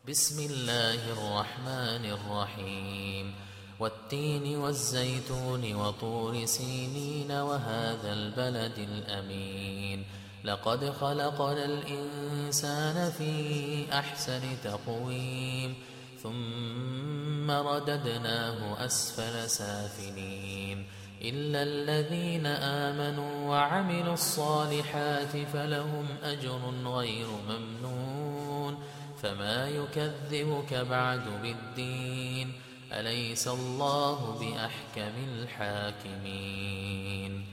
بسم الله الرحمن الرحيم والتين والزيتون وطور سينين وهذا البلد الأمين لقد خلقنا الإنسان في أحسن تقويم ثم رددناه أسفل سافلين إلا الذين آمنوا وعملوا الصالحات فلهم أجر غير ممنون فما يكذبك بعد بالدين أليس الله بأحكم الحاكمين